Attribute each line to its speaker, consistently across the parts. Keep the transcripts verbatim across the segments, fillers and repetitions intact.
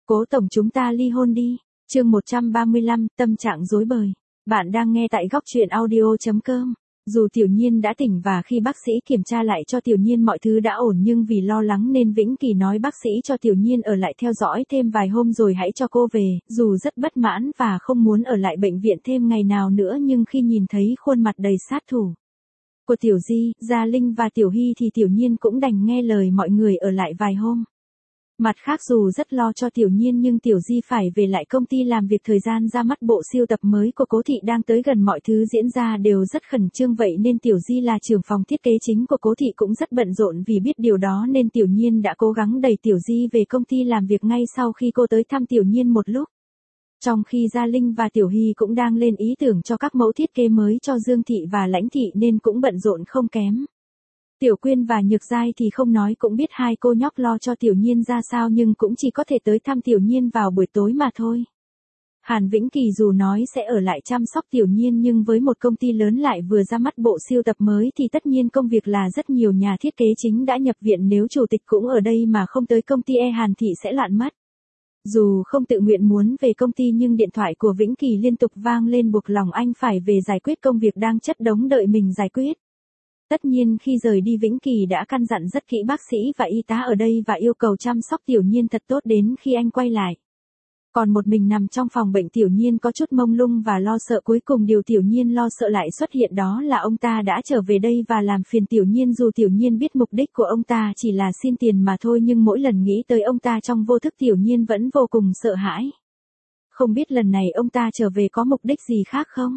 Speaker 1: Cố tổng chúng ta ly hôn đi. Chương một trăm ba mươi lăm, tâm trạng rối bời. Bạn đang nghe tại góc truyện audio chấm com. Dù Tiểu Nhiên đã tỉnh và khi bác sĩ kiểm tra lại cho Tiểu Nhiên mọi thứ đã ổn, nhưng vì lo lắng nên Vĩnh Kỳ nói bác sĩ cho Tiểu Nhiên ở lại theo dõi thêm vài hôm rồi hãy cho cô về. Dù rất bất mãn và không muốn ở lại bệnh viện thêm ngày nào nữa, nhưng khi nhìn thấy khuôn mặt đầy sát thủ của Tiểu Di, Gia Linh và Tiểu Hy thì Tiểu Nhiên cũng đành nghe lời mọi người ở lại vài hôm. Mặt khác, dù rất lo cho Tiểu Nhiên nhưng Tiểu Di phải về lại công ty làm việc, thời gian ra mắt bộ siêu tập mới của Cố Thị đang tới gần, mọi thứ diễn ra đều rất khẩn trương, vậy nên Tiểu Di là trưởng phòng thiết kế chính của Cố Thị cũng rất bận rộn. Vì biết điều đó nên Tiểu Nhiên đã cố gắng đẩy Tiểu Di về công ty làm việc ngay sau khi cô tới thăm Tiểu Nhiên một lúc. Trong khi Gia Linh và Tiểu Hy cũng đang lên ý tưởng cho các mẫu thiết kế mới cho Dương Thị và Lãnh Thị nên cũng bận rộn không kém. Tiểu Quyên và Nhược Giai thì không nói cũng biết hai cô nhóc lo cho Tiểu Nhiên ra sao, nhưng cũng chỉ có thể tới thăm Tiểu Nhiên vào buổi tối mà thôi. Hàn Vĩnh Kỳ dù nói sẽ ở lại chăm sóc Tiểu Nhiên, nhưng với một công ty lớn lại vừa ra mắt bộ siêu tập mới thì tất nhiên công việc là rất nhiều. Nhà thiết kế chính đã nhập viện, nếu chủ tịch cũng ở đây mà không tới công ty e Hàn Thị sẽ loạn mất. Dù không tự nguyện muốn về công ty nhưng điện thoại của Vĩnh Kỳ liên tục vang lên, buộc lòng anh phải về giải quyết công việc đang chất đống đợi mình giải quyết. Tất nhiên khi rời đi, Vĩnh Kỳ đã căn dặn rất kỹ bác sĩ và y tá ở đây và yêu cầu chăm sóc Tiểu Nhiên thật tốt đến khi anh quay lại. Còn một mình nằm trong phòng bệnh, Tiểu Nhiên có chút mông lung và lo sợ. Cuối cùng điều Tiểu Nhiên lo sợ lại xuất hiện, đó là ông ta đã trở về đây và làm phiền Tiểu Nhiên. Dù Tiểu Nhiên biết mục đích của ông ta chỉ là xin tiền mà thôi, nhưng mỗi lần nghĩ tới ông ta trong vô thức, Tiểu Nhiên vẫn vô cùng sợ hãi. Không biết lần này ông ta trở về có mục đích gì khác không?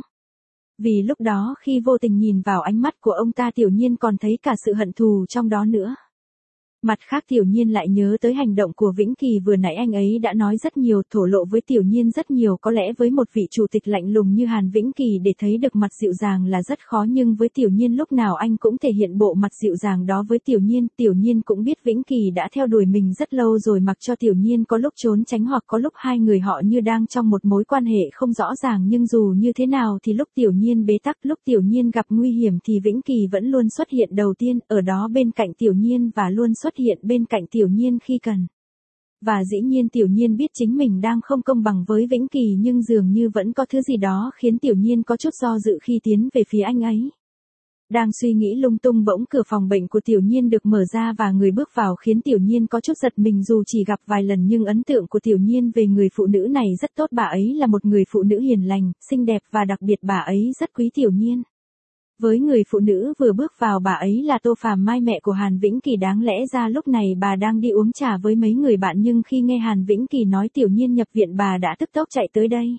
Speaker 1: Vì lúc đó khi vô tình nhìn vào ánh mắt của ông ta, Tiểu Nhiên còn thấy cả sự hận thù trong đó nữa. Mặt khác, Tiểu Nhiên lại nhớ tới hành động của Vĩnh Kỳ vừa nãy, anh ấy đã nói rất nhiều, thổ lộ với Tiểu Nhiên rất nhiều. Có lẽ với một vị chủ tịch lạnh lùng như Hàn Vĩnh Kỳ để thấy được mặt dịu dàng là rất khó, nhưng với Tiểu Nhiên lúc nào anh cũng thể hiện bộ mặt dịu dàng đó với Tiểu Nhiên. Tiểu Nhiên cũng biết Vĩnh Kỳ đã theo đuổi mình rất lâu rồi, mặc cho Tiểu Nhiên có lúc trốn tránh hoặc có lúc hai người họ như đang trong một mối quan hệ không rõ ràng, nhưng dù như thế nào thì lúc Tiểu Nhiên bế tắc, lúc Tiểu Nhiên gặp nguy hiểm thì Vĩnh Kỳ vẫn luôn xuất hiện đầu tiên, ở đó bên cạnh Tiểu Nhiên và luôn xuất hiện bên cạnh Tiểu Nhiên khi cần. Và dĩ nhiên Tiểu Nhiên biết chính mình đang không công bằng với Vĩnh Kỳ, nhưng dường như vẫn có thứ gì đó khiến Tiểu Nhiên có chút do dự khi tiến về phía anh ấy. Đang suy nghĩ lung tung, bỗng cửa phòng bệnh của Tiểu Nhiên được mở ra và người bước vào khiến Tiểu Nhiên có chút giật mình. Dù chỉ gặp vài lần nhưng ấn tượng của Tiểu Nhiên về người phụ nữ này rất tốt, bà ấy là một người phụ nữ hiền lành, xinh đẹp và đặc biệt bà ấy rất quý Tiểu Nhiên. Với người phụ nữ vừa bước vào, bà ấy là Tô Phàm Mai, mẹ của Hàn Vĩnh Kỳ. Đáng lẽ ra lúc này bà đang đi uống trà với mấy người bạn, nhưng khi nghe Hàn Vĩnh Kỳ nói Tiểu Nhiên nhập viện, bà đã tức tốc chạy tới đây.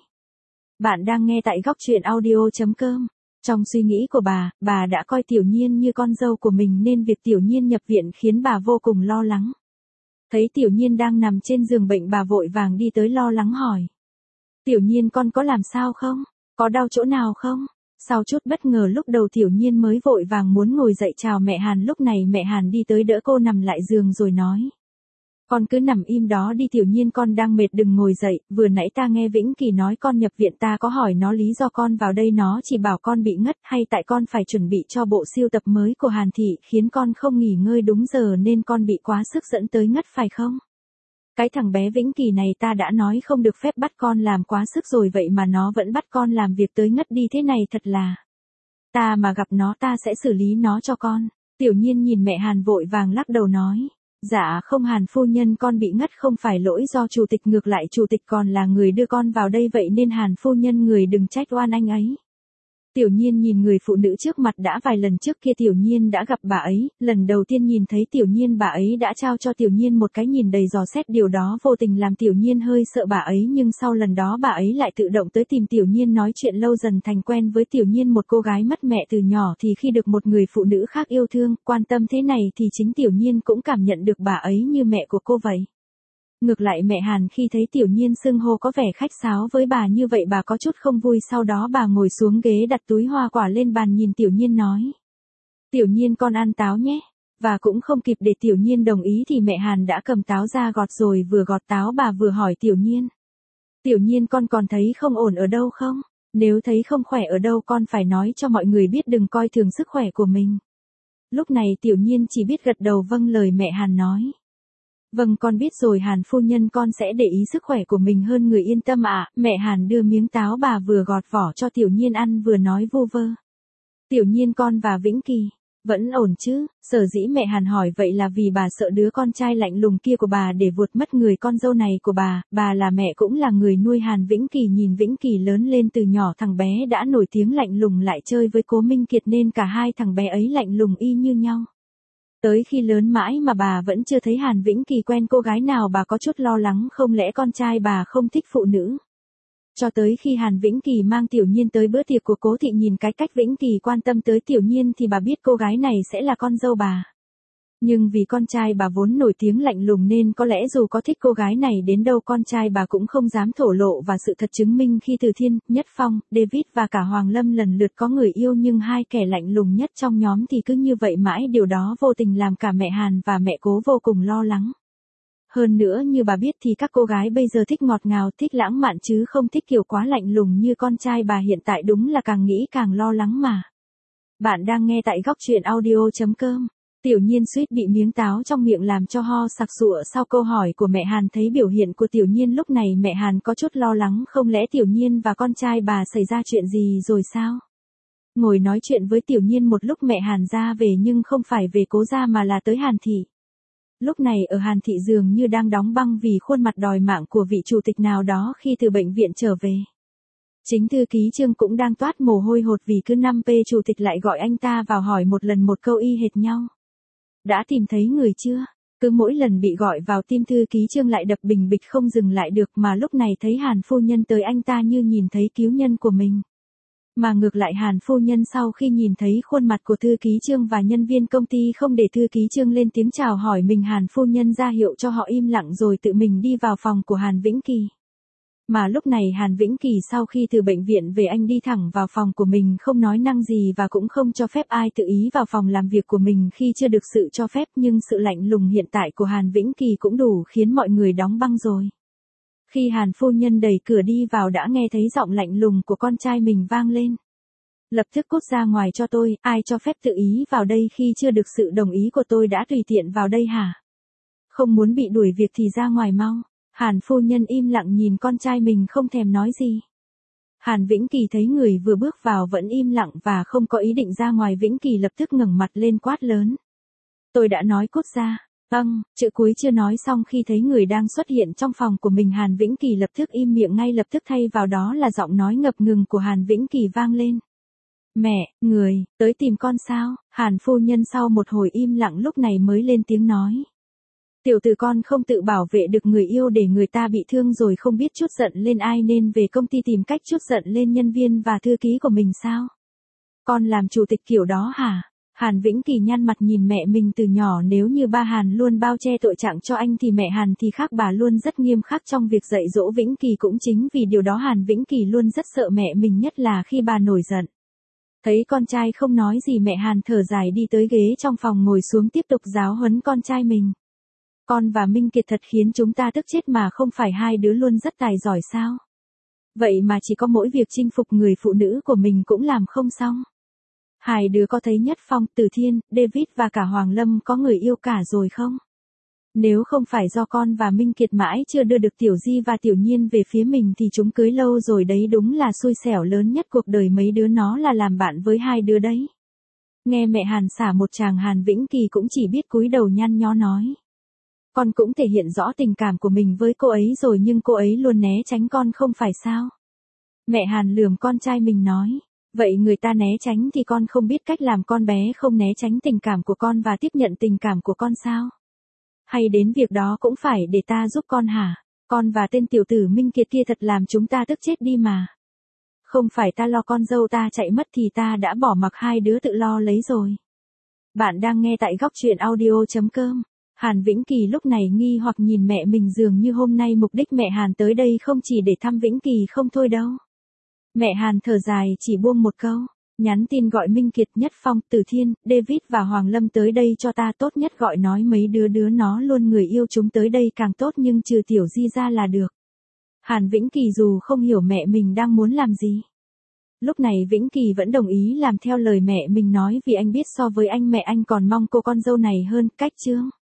Speaker 1: Bạn đang nghe tại góc truyện audio chấm com. Trong suy nghĩ của bà, bà đã coi Tiểu Nhiên như con dâu của mình nên việc Tiểu Nhiên nhập viện khiến bà vô cùng lo lắng. Thấy Tiểu Nhiên đang nằm trên giường bệnh, bà vội vàng đi tới lo lắng hỏi. Tiểu Nhiên con có làm sao không? Có đau chỗ nào không? Sau chút bất ngờ lúc đầu Tiểu Nhiên mới vội vàng muốn ngồi dậy chào mẹ Hàn. Lúc này mẹ Hàn đi tới đỡ cô nằm lại giường rồi nói. Con cứ nằm im đó đi Tiểu Nhiên, con đang mệt đừng ngồi dậy. Vừa nãy ta nghe Vĩnh Kỳ nói con nhập viện, ta có hỏi nó lý do con vào đây, nó chỉ bảo con bị ngất, hay tại con phải chuẩn bị cho bộ siêu tập mới của Hàn Thị khiến con không nghỉ ngơi đúng giờ nên con bị quá sức dẫn tới ngất phải không? Cái thằng bé Vĩnh Kỳ này ta đã nói không được phép bắt con làm quá sức rồi, vậy mà nó vẫn bắt con làm việc tới ngất đi thế này, thật là. Ta mà gặp nó ta sẽ xử lý nó cho con. Tiểu Nhiên nhìn mẹ Hàn vội vàng lắc đầu nói. Dạ không Hàn phu nhân, con bị ngất không phải lỗi do chủ tịch, ngược lại chủ tịch còn là người đưa con vào đây, vậy nên Hàn phu nhân người đừng trách oan anh ấy. Tiểu Nhiên nhìn người phụ nữ trước mặt, đã vài lần trước kia Tiểu Nhiên đã gặp bà ấy, lần đầu tiên nhìn thấy Tiểu Nhiên bà ấy đã trao cho Tiểu Nhiên một cái nhìn đầy dò xét, điều đó vô tình làm Tiểu Nhiên hơi sợ bà ấy, nhưng sau lần đó bà ấy lại tự động tới tìm Tiểu Nhiên nói chuyện, lâu dần thành quen với Tiểu Nhiên. Một cô gái mất mẹ từ nhỏ thì khi được một người phụ nữ khác yêu thương, quan tâm thế này thì chính Tiểu Nhiên cũng cảm nhận được bà ấy như mẹ của cô vậy. Ngược lại mẹ Hàn khi thấy Tiểu Nhiên xưng hô có vẻ khách sáo với bà như vậy, bà có chút không vui, sau đó bà ngồi xuống ghế đặt túi hoa quả lên bàn nhìn Tiểu Nhiên nói. Tiểu Nhiên con ăn táo nhé. Và cũng không kịp để Tiểu Nhiên đồng ý thì mẹ Hàn đã cầm táo ra gọt, rồi vừa gọt táo bà vừa hỏi Tiểu Nhiên. Tiểu Nhiên con còn thấy không ổn ở đâu không? Nếu thấy không khỏe ở đâu con phải nói cho mọi người biết, đừng coi thường sức khỏe của mình. Lúc này Tiểu Nhiên chỉ biết gật đầu vâng lời mẹ Hàn nói. Vâng con biết rồi Hàn phu nhân, con sẽ để ý sức khỏe của mình hơn người, yên tâm ạ. Mẹ Hàn đưa miếng táo bà vừa gọt vỏ cho Tiểu Nhiên ăn vừa nói vu vơ. Tiểu Nhiên con và Vĩnh Kỳ, vẫn ổn chứ? Sở dĩ mẹ Hàn hỏi vậy là vì bà sợ đứa con trai lạnh lùng kia của bà để vụt mất người con dâu này của bà. Bà là mẹ cũng là người nuôi Hàn Vĩnh Kỳ, nhìn Vĩnh Kỳ lớn lên từ nhỏ thằng bé đã nổi tiếng lạnh lùng lại chơi với Cố Minh Kiệt nên cả hai thằng bé ấy lạnh lùng y như nhau. Tới khi lớn mãi mà bà vẫn chưa thấy Hàn Vĩnh Kỳ quen cô gái nào, bà có chút lo lắng không lẽ con trai bà không thích phụ nữ. Cho tới khi Hàn Vĩnh Kỳ mang Tiểu Nhiên tới bữa tiệc của Cố thị, nhìn cái cách Vĩnh Kỳ quan tâm tới Tiểu Nhiên thì bà biết cô gái này sẽ là con dâu bà. Nhưng vì con trai bà vốn nổi tiếng lạnh lùng nên có lẽ dù có thích cô gái này đến đâu con trai bà cũng không dám thổ lộ, và sự thật chứng minh khi Từ Thiên, Nhất Phong, David và cả Hoàng Lâm lần lượt có người yêu nhưng hai kẻ lạnh lùng nhất trong nhóm thì cứ như vậy mãi, điều đó vô tình làm cả mẹ Hàn và mẹ Cố vô cùng lo lắng. Hơn nữa như bà biết thì các cô gái bây giờ thích ngọt ngào, thích lãng mạn chứ không thích kiểu quá lạnh lùng như con trai bà hiện tại, đúng là càng nghĩ càng lo lắng mà. Bạn đang nghe tại góc truyện audio chấm com. Tiểu Nhiên suýt bị miếng táo trong miệng làm cho ho sặc sụa sau câu hỏi của mẹ Hàn. Thấy biểu hiện của Tiểu Nhiên lúc này mẹ Hàn có chút lo lắng, không lẽ Tiểu Nhiên và con trai bà xảy ra chuyện gì rồi sao? Ngồi nói chuyện với Tiểu Nhiên một lúc mẹ Hàn ra về, nhưng không phải về Cố gia mà là tới Hàn thị. Lúc này ở Hàn thị dường như đang đóng băng vì khuôn mặt đòi mạng của vị chủ tịch nào đó khi từ bệnh viện trở về. Chính thư ký Trương cũng đang toát mồ hôi hột vì cứ năm p chủ tịch lại gọi anh ta vào hỏi một lần một câu y hệt nhau. Đã tìm thấy người chưa? Cứ mỗi lần bị gọi vào tim thư ký Trương lại đập bình bịch không dừng lại được, mà lúc này thấy Hàn phu nhân tới anh ta như nhìn thấy cứu nhân của mình. Mà ngược lại Hàn phu nhân sau khi nhìn thấy khuôn mặt của thư ký Trương và nhân viên công ty không để thư ký Trương lên tiếng chào hỏi mình, Hàn phu nhân ra hiệu cho họ im lặng rồi tự mình đi vào phòng của Hàn Vĩnh Kỳ. Mà lúc này Hàn Vĩnh Kỳ sau khi từ bệnh viện về anh đi thẳng vào phòng của mình, không nói năng gì và cũng không cho phép ai tự ý vào phòng làm việc của mình khi chưa được sự cho phép, nhưng sự lạnh lùng hiện tại của Hàn Vĩnh Kỳ cũng đủ khiến mọi người đóng băng rồi. Khi Hàn phu nhân đẩy cửa đi vào đã nghe thấy giọng lạnh lùng của con trai mình vang lên. Lập tức cút ra ngoài cho tôi, ai cho phép tự ý vào đây khi chưa được sự đồng ý của tôi đã tùy tiện vào đây hả? Không muốn bị đuổi việc thì ra ngoài mau. Hàn phu nhân im lặng nhìn con trai mình không thèm nói gì. Hàn Vĩnh Kỳ thấy người vừa bước vào vẫn im lặng và không có ý định ra ngoài, Vĩnh Kỳ lập tức ngẩng mặt lên quát lớn. Tôi đã nói cút ra. Vâng, chữ cuối chưa nói xong khi thấy người đang xuất hiện trong phòng của mình, Hàn Vĩnh Kỳ lập tức im miệng, ngay lập tức thay vào đó là giọng nói ngập ngừng của Hàn Vĩnh Kỳ vang lên. Mẹ, người, tới tìm con sao? Hàn phu nhân sau một hồi im lặng lúc này mới lên tiếng nói. Tiểu tử con không tự bảo vệ được người yêu để người ta bị thương rồi không biết chút giận lên ai nên về công ty tìm cách chút giận lên nhân viên và thư ký của mình sao? Con làm chủ tịch kiểu đó hả? Hàn Vĩnh Kỳ nhăn mặt nhìn mẹ mình từ nhỏ, nếu như ba Hàn luôn bao che tội trạng cho anh thì mẹ Hàn thì khác, bà luôn rất nghiêm khắc trong việc dạy dỗ Vĩnh Kỳ, cũng chính vì điều đó Hàn Vĩnh Kỳ luôn rất sợ mẹ mình, nhất là khi bà nổi giận. Thấy con trai không nói gì mẹ Hàn thở dài đi tới ghế trong phòng ngồi xuống tiếp tục giáo huấn con trai mình. Con và Minh Kiệt thật khiến chúng ta tức chết mà, không phải hai đứa luôn rất tài giỏi sao? Vậy mà chỉ có mỗi việc chinh phục người phụ nữ của mình cũng làm không xong. Hai đứa có thấy Nhất Phong, Từ Thiên, David và cả Hoàng Lâm có người yêu cả rồi không? Nếu không phải do con và Minh Kiệt mãi chưa đưa được Tiểu Di và Tiểu Nhiên về phía mình thì chúng cưới lâu rồi đấy, đúng là xui xẻo lớn nhất cuộc đời mấy đứa nó là làm bạn với hai đứa đấy. Nghe mẹ Hàn xả một tràng, Hàn Vĩnh Kỳ cũng chỉ biết cúi đầu nhăn nhó nói. Con cũng thể hiện rõ tình cảm của mình với cô ấy rồi nhưng cô ấy luôn né tránh con không phải sao? Mẹ Hàn lườm con trai mình nói. Vậy người ta né tránh thì con không biết cách làm con bé không né tránh tình cảm của con và tiếp nhận tình cảm của con sao? Hay đến việc đó cũng phải để ta giúp con hả? Con và tên tiểu tử Minh Kiệt kia thật làm chúng ta tức chết đi mà. Không phải ta lo con dâu ta chạy mất thì ta đã bỏ mặc hai đứa tự lo lấy rồi. Bạn đang nghe tại góc truyện audio chấm com. Hàn Vĩnh Kỳ lúc này nghi hoặc nhìn mẹ mình, dường như hôm nay mục đích mẹ Hàn tới đây không chỉ để thăm Vĩnh Kỳ không thôi đâu. Mẹ Hàn thở dài chỉ buông một câu, nhắn tin gọi Minh Kiệt, Nhất Phong, Từ Thiên, David và Hoàng Lâm tới đây cho ta, tốt nhất gọi nói mấy đứa đứa nó luôn người yêu chúng tới đây càng tốt nhưng trừ Tiểu Di ra là được. Hàn Vĩnh Kỳ dù không hiểu mẹ mình đang muốn làm gì. Lúc này Vĩnh Kỳ vẫn đồng ý làm theo lời mẹ mình nói vì anh biết so với anh mẹ anh còn mong cô con dâu này hơn. Cách chương